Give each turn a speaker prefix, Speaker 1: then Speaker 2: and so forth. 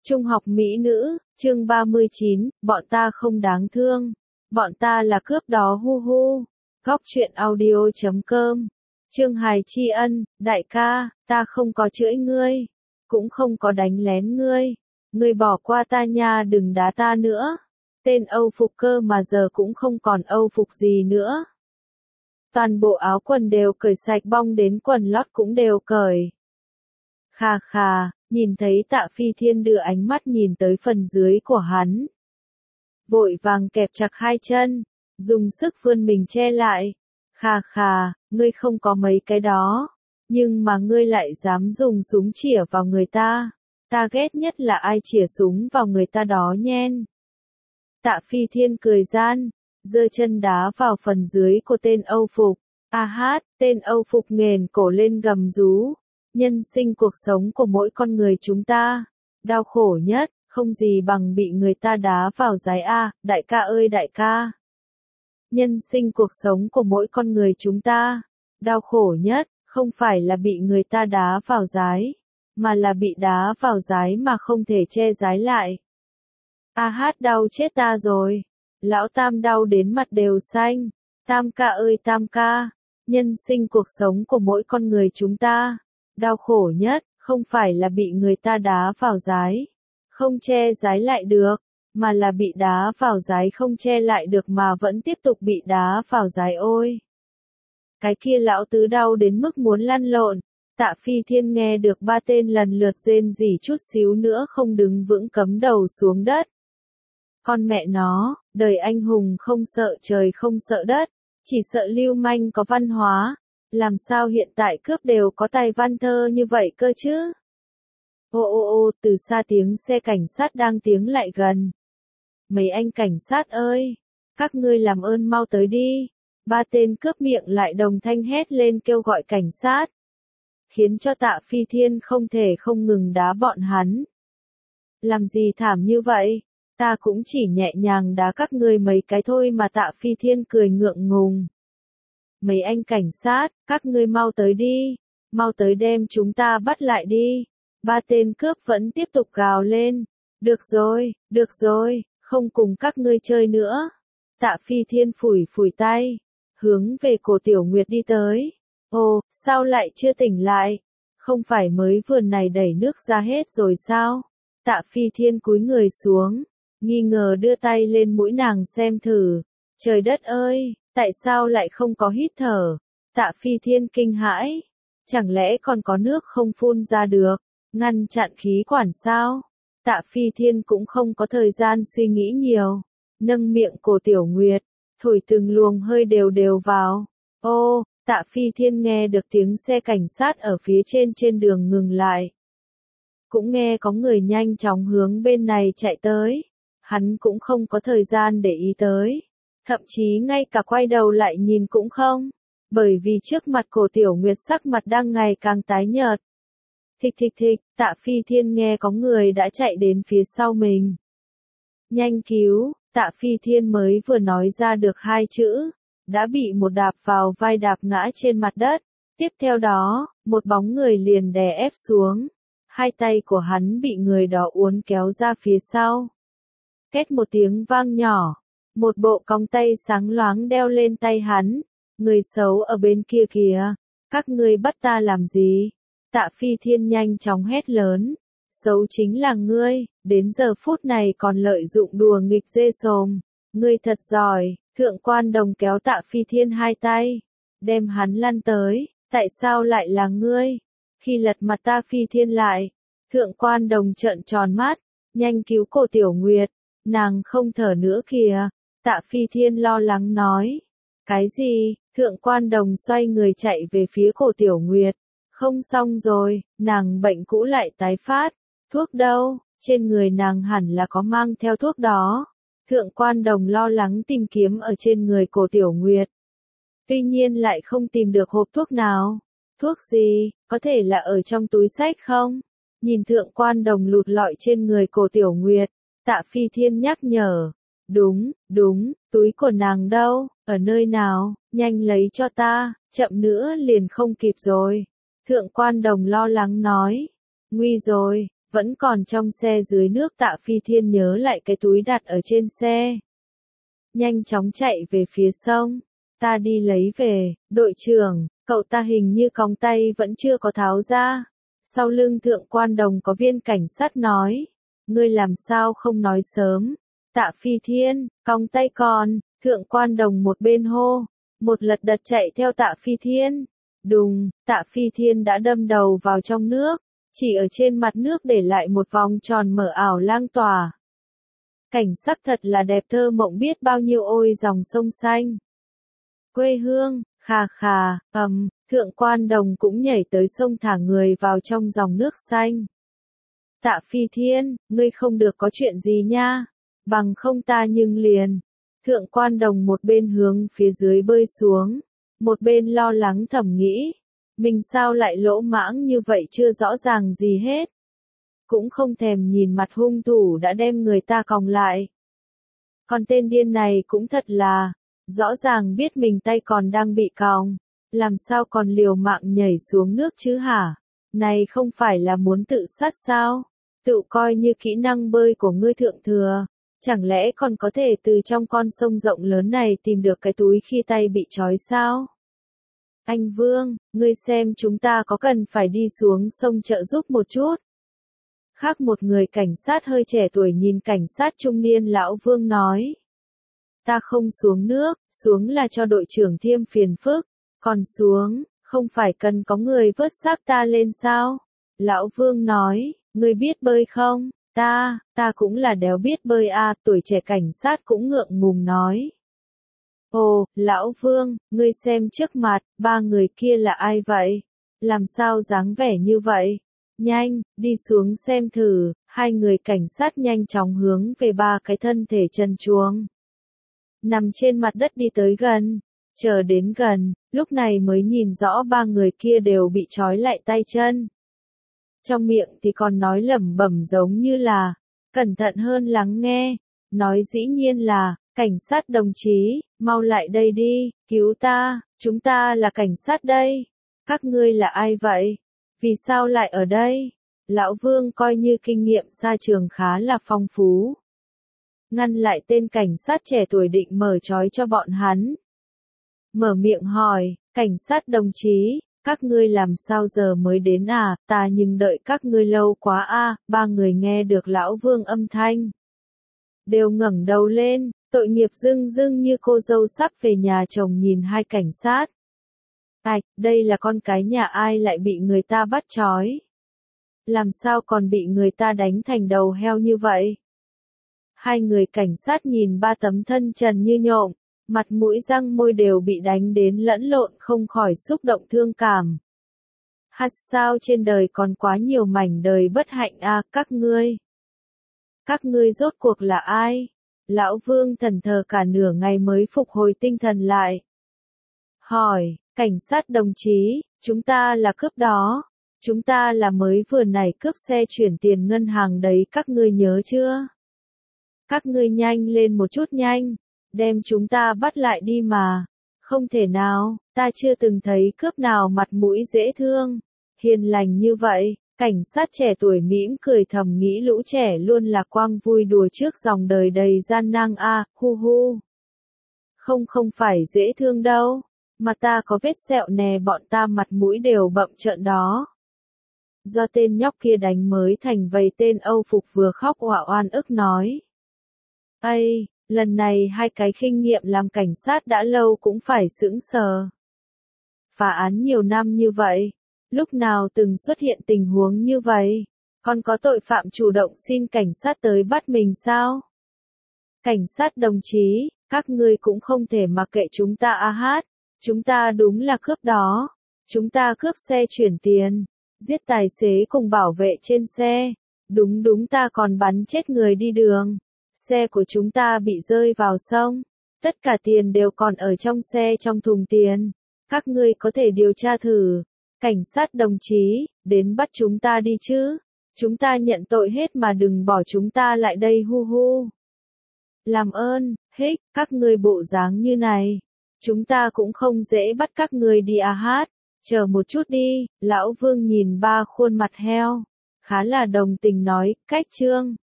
Speaker 1: Trung học mỹ nữ, chương 39, bọn ta không đáng thương. Bọn ta là cướp đó hu hu. Góc truyện audio.com. Chương Hài tri ân, đại ca, ta không có chửi ngươi, cũng không có đánh lén ngươi. Ngươi bỏ qua ta nha, đừng đá ta nữa. Tên Âu phục cơ mà giờ cũng không còn Âu phục gì nữa. Toàn bộ áo quần đều cởi sạch, bong đến quần lót cũng đều cởi. Khà khà, nhìn thấy Tạ Phi Thiên đưa ánh mắt nhìn tới phần dưới của hắn. Vội vàng kẹp chặt hai chân, dùng sức vươn mình che lại. Khà khà, ngươi không có mấy cái đó, nhưng mà ngươi lại dám dùng súng chĩa vào người ta. Ta ghét nhất là ai chĩa súng vào người ta đó nhen. Tạ Phi Thiên cười gian, giơ chân đá vào phần dưới của tên Âu phục. A hát, tên Âu phục nghền cổ lên gầm rú. Nhân sinh cuộc sống của mỗi con người chúng ta, đau khổ nhất, không gì bằng bị người ta đá vào giái a, đại ca ơi đại ca. Nhân sinh cuộc sống của mỗi con người chúng ta, đau khổ nhất, không phải là bị người ta đá vào giái, mà là bị đá vào giái mà không thể che giái lại. A hát đau chết ta rồi, lão Tam đau đến mặt đều xanh, Tam ca ơi Tam ca, nhân sinh cuộc sống của mỗi con người chúng ta. Đau khổ nhất, không phải là bị người ta đá vào giái, không che giái lại được, mà là bị đá vào giái không che lại được mà vẫn tiếp tục bị đá vào giái ôi. Cái kia lão tứ đau đến mức muốn lăn lộn, Tạ Phi Thiên nghe được ba tên lần lượt rên rỉ chút xíu nữa không đứng vững cắm đầu xuống đất. Con mẹ nó, đời anh hùng không sợ trời không sợ đất, chỉ sợ lưu manh có văn hóa. Làm sao hiện tại cướp đều có tài văn thơ như vậy cơ chứ? Ô ô ô, từ xa tiếng xe cảnh sát đang tiến lại gần. Mấy anh cảnh sát ơi, các ngươi làm ơn mau tới đi. Ba tên cướp miệng lại đồng thanh hét lên kêu gọi cảnh sát. Khiến cho Tạ Phi Thiên không thể không ngừng đá bọn hắn. Làm gì thảm như vậy? Ta cũng chỉ nhẹ nhàng đá các ngươi mấy cái thôi mà. Tạ Phi Thiên cười ngượng ngùng. Mấy anh cảnh sát, các ngươi mau tới đi, mau tới đem chúng ta bắt lại đi. Ba tên cướp vẫn tiếp tục gào lên. Được rồi, không cùng các ngươi chơi nữa. Tạ Phi Thiên phủi phủi tay, hướng về cổ Tiểu Nguyệt đi tới. Ồ, sao lại chưa tỉnh lại? Không phải mới vừa này đẩy nước ra hết rồi sao? Tạ Phi Thiên cúi người xuống, nghi ngờ đưa tay lên mũi nàng xem thử. Trời đất ơi! Tại sao lại không có hít thở? Tạ Phi Thiên kinh hãi. Chẳng lẽ còn có nước không phun ra được? Ngăn chặn khí quản sao? Tạ Phi Thiên cũng không có thời gian suy nghĩ nhiều. Nâng miệng cổ Tiểu Nguyệt, thổi từng luồng hơi đều đều vào. Ô, Tạ Phi Thiên nghe được tiếng xe cảnh sát ở phía trên đường ngừng lại. Cũng nghe có người nhanh chóng hướng bên này chạy tới. Hắn cũng không có thời gian để ý tới. Thậm chí ngay cả quay đầu lại nhìn cũng không, bởi vì trước mặt cổ Tiểu Nguyệt sắc mặt đang ngày càng tái nhợt. Thịch thịch thịch, Tạ Phi Thiên nghe có người đã chạy đến phía sau mình. Nhanh cứu, Tạ Phi Thiên mới vừa nói ra được hai chữ, đã bị một đạp vào vai đạp ngã trên mặt đất. Tiếp theo đó, một bóng người liền đè ép xuống. Hai tay của hắn bị người đó uốn kéo ra phía sau. Két một tiếng vang nhỏ. Một bộ còng tay sáng loáng đeo lên tay hắn. Người xấu ở bên kia kìa. Các ngươi bắt ta làm gì? Tạ Phi Thiên nhanh chóng hét lớn. Xấu chính là ngươi, đến giờ phút này còn lợi dụng đùa nghịch dê sồm. Ngươi thật giỏi. Thượng quan đồng kéo Tạ Phi Thiên hai tay, đem hắn lăn tới. Tại sao lại là ngươi? Khi lật mặt Tạ Phi Thiên lại, thượng quan đồng trợn tròn mắt, nhanh cứu cổ Tiểu Nguyệt. Nàng không thở nữa kìa. Tạ Phi Thiên lo lắng nói. Cái gì? Thượng quan đồng xoay người chạy về phía cổ Tiểu Nguyệt. Không xong rồi, nàng bệnh cũ lại tái phát. Thuốc đâu? Trên người nàng hẳn là có mang theo thuốc đó. Thượng quan đồng lo lắng tìm kiếm ở trên người cổ Tiểu Nguyệt. Tuy nhiên lại không tìm được hộp thuốc nào. Thuốc gì? Có thể là ở trong túi xách không? Nhìn thượng quan đồng lụt lọi trên người cổ Tiểu Nguyệt. Tạ Phi Thiên nhắc nhở. Đúng, túi của nàng đâu, ở nơi nào, nhanh lấy cho ta, chậm nữa liền không kịp rồi. Thượng quan đồng lo lắng nói. Nguy rồi, Vẫn còn trong xe dưới nước Tạ Phi Thiên nhớ lại cái túi đặt ở trên xe. Nhanh chóng chạy về phía sông. Ta đi lấy về, đội trưởng, cậu ta hình như còng tay vẫn chưa có tháo ra. Sau lưng Thượng Quan Đồng có viên cảnh sát nói. Ngươi làm sao không nói sớm? Tạ Phi Thiên, còng tay còn, Thượng Quan Đồng một bên hô. Một lật đật chạy theo Tạ Phi Thiên. Đùng, Tạ Phi Thiên đã đâm đầu vào trong nước. Chỉ ở trên mặt nước để lại một vòng tròn mở ảo lang tỏa. Cảnh sắc thật là đẹp thơ mộng biết bao nhiêu ôi dòng sông xanh. Quê hương, khà khà, Thượng Quan Đồng cũng nhảy tới sông thả người vào trong dòng nước xanh. Tạ Phi Thiên, ngươi không được có chuyện gì nha, bằng không ta nhưng liền. Thượng Quan Đồng một bên hướng phía dưới bơi xuống, một bên lo lắng thầm nghĩ. Mình sao lại lỗ mãng như vậy chưa rõ ràng gì hết. Cũng không thèm nhìn mặt hung thủ đã đem người ta còng lại. Còn tên điên này cũng thật là, rõ ràng biết mình tay còn đang bị còng, làm sao còn liều mạng nhảy xuống nước chứ hả? Này không phải là muốn tự sát sao? Tự coi như kỹ năng bơi của ngươi thượng thừa, chẳng lẽ còn có thể từ trong con sông rộng lớn này tìm được cái túi khi tay bị trói sao? Anh Vương, ngươi xem chúng ta có cần phải đi xuống sông trợ giúp một chút? Khác một người cảnh sát hơi trẻ tuổi nhìn cảnh sát trung niên lão Vương nói. Ta không xuống nước, xuống là cho đội trưởng Thiêm phiền phức, còn xuống, không phải cần có người vớt xác ta lên sao? Lão Vương nói, ngươi biết bơi không? Ta cũng là đéo biết bơi à, tuổi trẻ cảnh sát cũng ngượng ngùng nói. Ồ, Lão Vương, ngươi xem trước mặt, ba người kia là ai vậy? Làm sao dáng vẻ như vậy? Nhanh, đi xuống xem thử, hai người cảnh sát nhanh chóng hướng về ba cái thân thể trần truồng. Nằm trên mặt đất đi tới gần, chờ đến gần, lúc này mới nhìn rõ ba người kia đều bị trói lại tay chân. Trong miệng thì còn nói lẩm bẩm giống như là, cẩn thận hơn lắng nghe, nói dĩ nhiên là, cảnh sát đồng chí, mau lại đây đi, cứu ta, chúng ta là cảnh sát đây. Các ngươi là ai vậy? Vì sao lại ở đây? Lão Vương coi như kinh nghiệm xa trường khá là phong phú. Ngăn lại tên cảnh sát trẻ tuổi định mở trói cho bọn hắn. Mở miệng hỏi, cảnh sát đồng chí, các ngươi làm sao giờ mới đến à, ta nhưng đợi các ngươi lâu quá à, ba người nghe được Lão Vương âm thanh. Đều ngẩng đầu lên, tội nghiệp dưng dưng như cô dâu sắp về nhà chồng nhìn hai cảnh sát. Ảch, đây là con cái nhà ai lại bị người ta bắt trói? Làm sao còn bị người ta đánh thành đầu heo như vậy? Hai người cảnh sát nhìn ba tấm thân trần như nhộng, mặt mũi răng môi đều bị đánh đến lẫn lộn không khỏi xúc động thương cảm. Hát sao trên đời còn quá nhiều mảnh đời bất hạnh à, các ngươi? Các ngươi rốt cuộc là ai? Lão Vương thần thờ cả nửa ngày mới phục hồi tinh thần lại. Hỏi, cảnh sát đồng chí, chúng ta là cướp đó. Chúng ta là mới vừa nãy cướp xe chuyển tiền ngân hàng đấy các ngươi nhớ chưa? Các ngươi nhanh lên một chút nhanh, đem chúng ta bắt lại đi mà. Không thể nào, ta chưa từng thấy cướp nào mặt mũi dễ thương, hiền lành như vậy. Cảnh sát trẻ tuổi mỉm cười thầm nghĩ lũ trẻ luôn là quang vui đùa trước dòng đời đầy gian nan a, hu hu. Không phải dễ thương đâu, mà ta có vết sẹo nè bọn ta mặt mũi đều bậm trợn đó. Do tên nhóc kia đánh mới thành vầy tên Âu Phục vừa khóc òa oan ức nói. Ây, lần này hai cái kinh nghiệm làm cảnh sát đã lâu cũng phải sững sờ. Phá án nhiều năm như vậy. Lúc nào từng xuất hiện tình huống như vậy? Còn có tội phạm chủ động xin cảnh sát tới bắt mình sao? Cảnh sát đồng chí, các ngươi cũng không thể mặc kệ chúng ta a hát. Chúng ta đúng là cướp đó. Chúng ta cướp xe chuyển tiền. Giết tài xế cùng bảo vệ trên xe. Đúng ta còn bắn chết người đi đường. Xe của chúng ta bị rơi vào sông. Tất cả tiền đều còn ở trong xe trong thùng tiền. Các ngươi có thể điều tra thử. Cảnh sát đồng chí, đến bắt chúng ta đi chứ. Chúng ta nhận tội hết mà đừng bỏ chúng ta lại đây hu hu. Làm ơn, hích, các ngươi bộ dáng như này. Chúng ta cũng không dễ bắt các ngươi đi à hát. Chờ một chút đi, Lão Vương nhìn ba khuôn mặt heo. khá là đồng tình nói, cách Trương